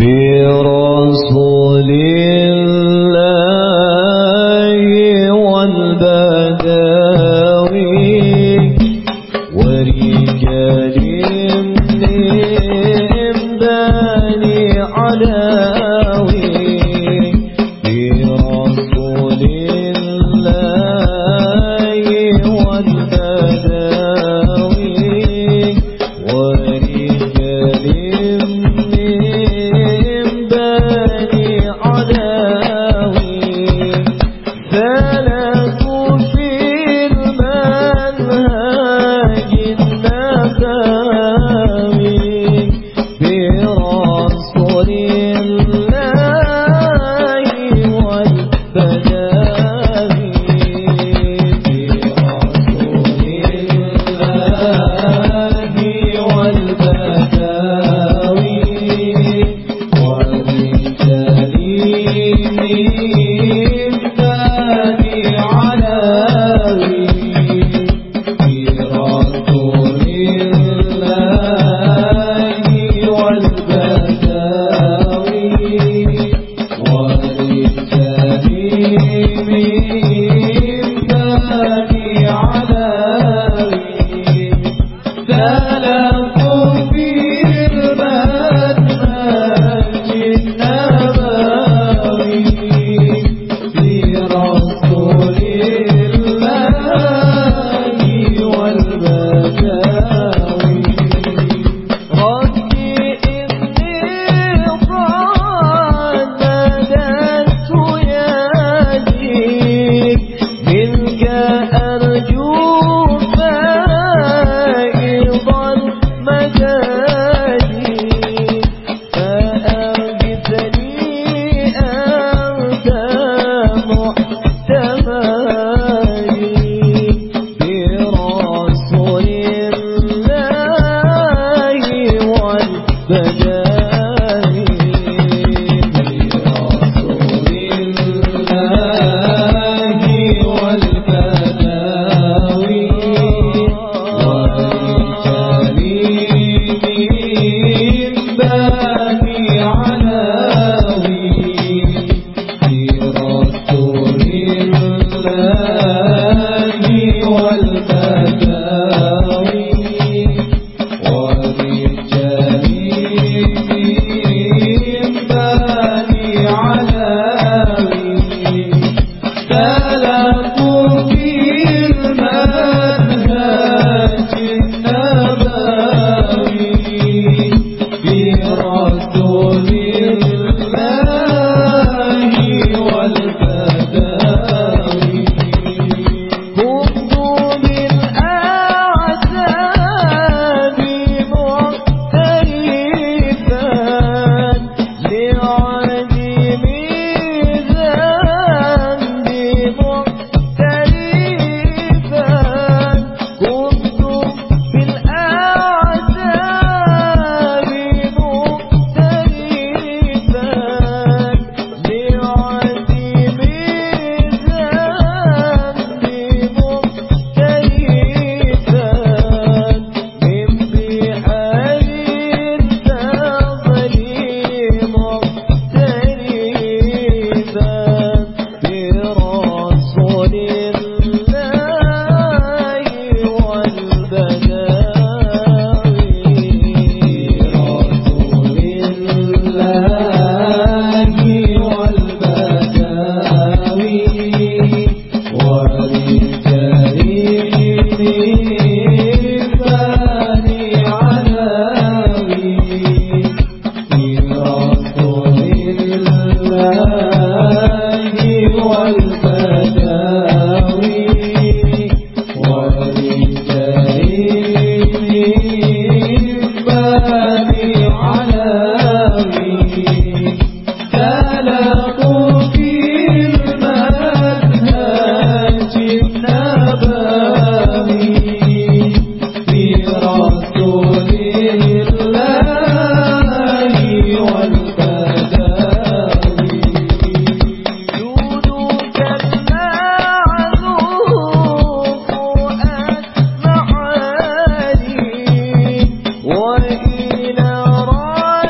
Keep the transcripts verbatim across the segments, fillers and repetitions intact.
برسول الله والبداوي ورجال من بني علاوي برسول الله والبداوي ورجال من بني علاوي سلكوا في المنهج النبوي برسول الله والبداوي برسول الله والبداوي ورجال من بني علاوي برسول الله والبداوي ورجال من بني علاوي سلكوا في المنهج النبوي برسول الله والبداوي ربي إني قد بدأت يدي منك أرجو فائض المجاد فأغثني أنت محتمي برسول الله والبداوي برسول الله والبداوي ورجال من بني علاوي برسول الله والبداوي ورجال من بني علاوي سلكوا في المنهج النبوي برسول الله والبداوي كنت بالأعزاب مختلفا لعدم ذنبي مختلفا كنت بالأعزاب مختلفا لعدم ذنبي مختلفا من بحال الفضل مختلفا برسول الله وإلى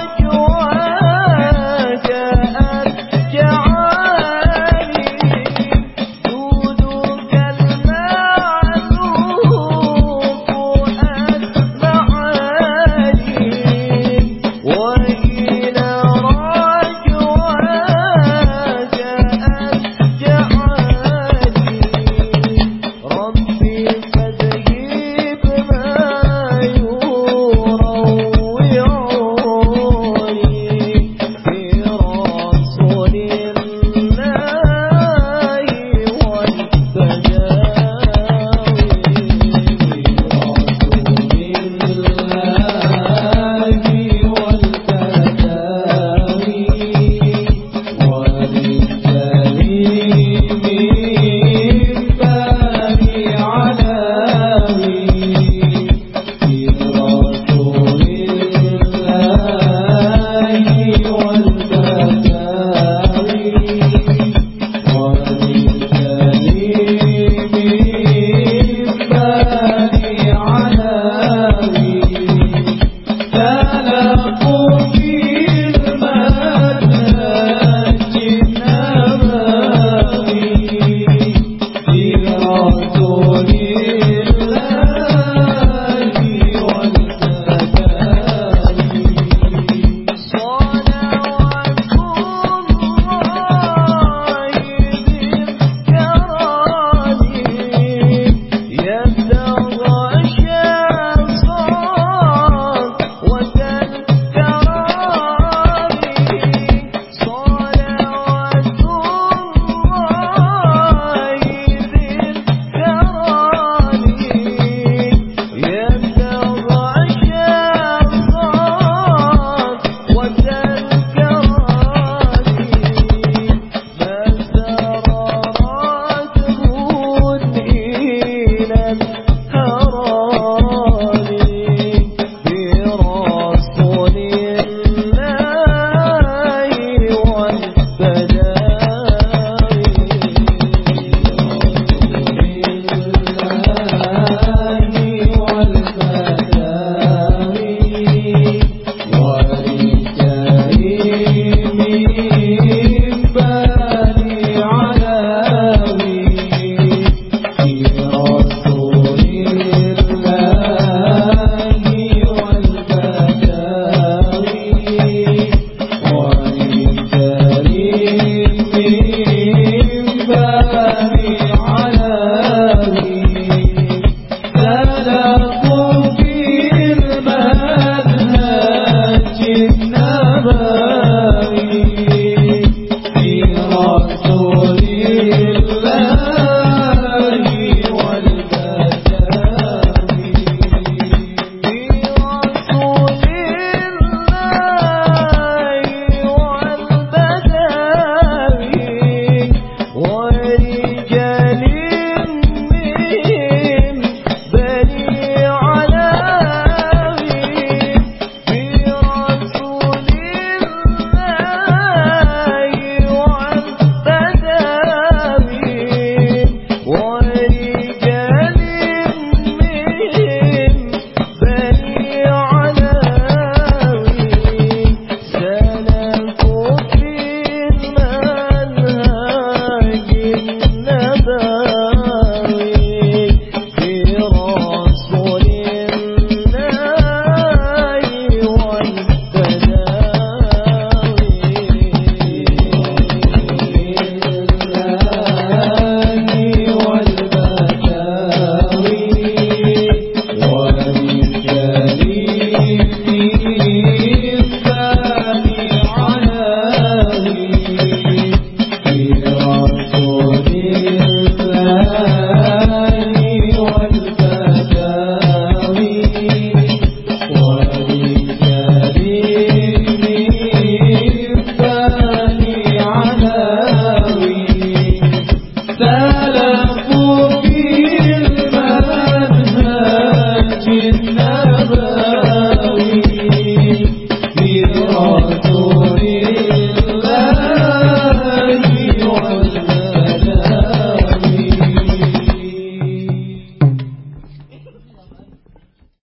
سلكوا في المنهج